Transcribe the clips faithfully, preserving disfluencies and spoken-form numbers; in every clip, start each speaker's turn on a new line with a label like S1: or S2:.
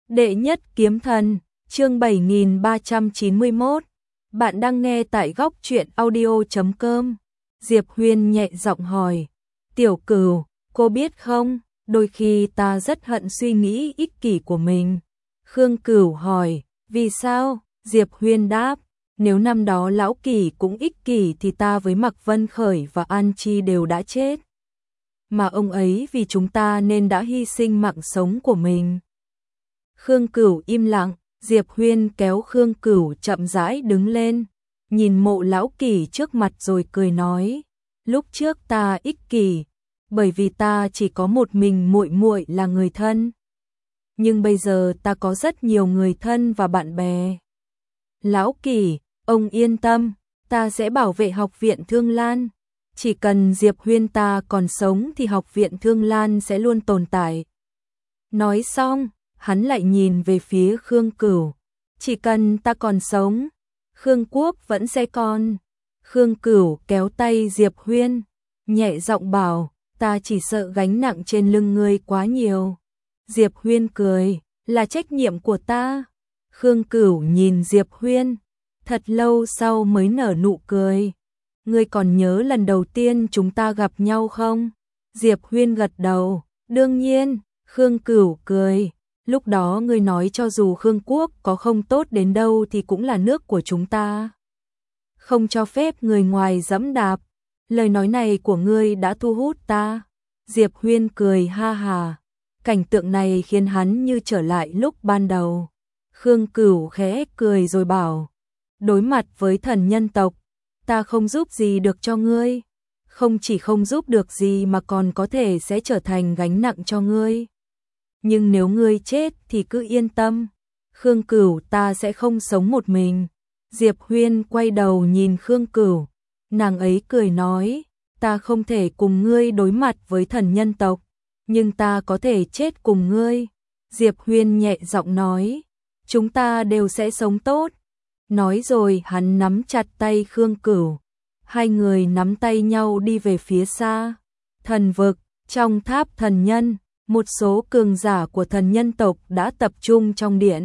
S1: Đệ nhất kiếm thần, chương bảy nghìn ba trăm chín mươi mốt. Bạn đang nghe tại góc truyện audio chấm com. Diệp Huyên nhẹ giọng hỏi. Tiểu Cửu, cô biết không, đôi khi ta rất hận suy nghĩ ích kỷ của mình. Khương Cửu hỏi, vì sao? Diệp Huyên đáp, nếu năm đó Lão Kỷ cũng ích kỷ thì ta với Mạc Vân Khởi và An Chi đều đã chết. Mà ông ấy vì chúng ta nên đã hy sinh mạng sống của mình. Khương Cửu im lặng, Diệp Huyên kéo Khương Cửu chậm rãi đứng lên, nhìn Mộ Lão Kỷ trước mặt rồi cười nói, lúc trước ta ích kỷ, bởi vì ta chỉ có một mình muội muội là người thân. Nhưng bây giờ ta có rất nhiều người thân và bạn bè. Lão Kỷ, ông yên tâm, ta sẽ bảo vệ học viện Thương Lan. Chỉ cần Diệp Huyên ta còn sống thì học viện Thương Lan sẽ luôn tồn tại. Nói xong, hắn lại nhìn về phía Khương Cửu. Chỉ cần ta còn sống, Khương Quốc vẫn sẽ còn. Khương Cửu kéo tay Diệp Huyên, nhẹ giọng bảo, ta chỉ sợ gánh nặng trên lưng ngươi quá nhiều. Diệp Huyên cười, là trách nhiệm của ta. Khương Cửu nhìn Diệp Huyên, thật lâu sau mới nở nụ cười. Ngươi còn nhớ lần đầu tiên chúng ta gặp nhau không? Diệp Huyên gật đầu, đương nhiên. Khương Cửu cười, lúc đó ngươi nói cho dù Khương Quốc có không tốt đến đâu thì cũng là nước của chúng ta. Không cho phép người ngoài dẫm đạp. Lời nói này của ngươi đã thu hút ta. Diệp Huyên cười ha hà. Cảnh tượng này khiến hắn như trở lại lúc ban đầu. Khương Cửu khẽ cười rồi bảo, đối mặt với thần nhân tộc, ta không giúp gì được cho ngươi. Không chỉ không giúp được gì mà còn có thể sẽ trở thành gánh nặng cho ngươi. Nhưng nếu ngươi chết thì cứ yên tâm, Khương Cửu ta sẽ không sống một mình. Diệp Huyên quay đầu nhìn Khương Cửu, nàng ấy cười nói, ta không thể cùng ngươi đối mặt với thần nhân tộc, nhưng ta có thể chết cùng ngươi. Diệp Huyên nhẹ giọng nói, chúng ta đều sẽ sống tốt. Nói rồi hắn nắm chặt tay Khương Cửu, hai người nắm tay nhau đi về phía xa. Thần vực, trong tháp thần nhân, một số cường giả của thần nhân tộc đã tập trung trong điện.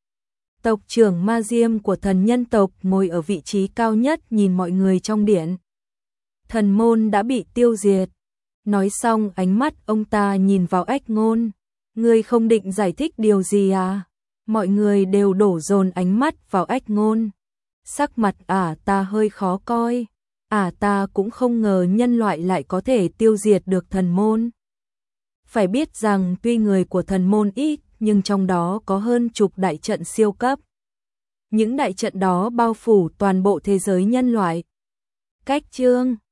S1: Tộc trưởng Ma Diêm của thần nhân tộc ngồi ở vị trí cao nhất nhìn mọi người trong điện. Thần môn đã bị tiêu diệt. Nói xong ánh mắt ông ta nhìn vào Ách Ngôn. Ngươi không định giải thích điều gì à? Mọi người đều đổ dồn ánh mắt vào Ách Ngôn. Sắc mặt ả ta hơi khó coi. Ả ta cũng không ngờ nhân loại lại có thể tiêu diệt được thần môn. Phải biết rằng tuy người của thần môn ít, nhưng trong đó có hơn chục đại trận siêu cấp. Những đại trận đó bao phủ toàn bộ thế giới nhân loại. Cách chương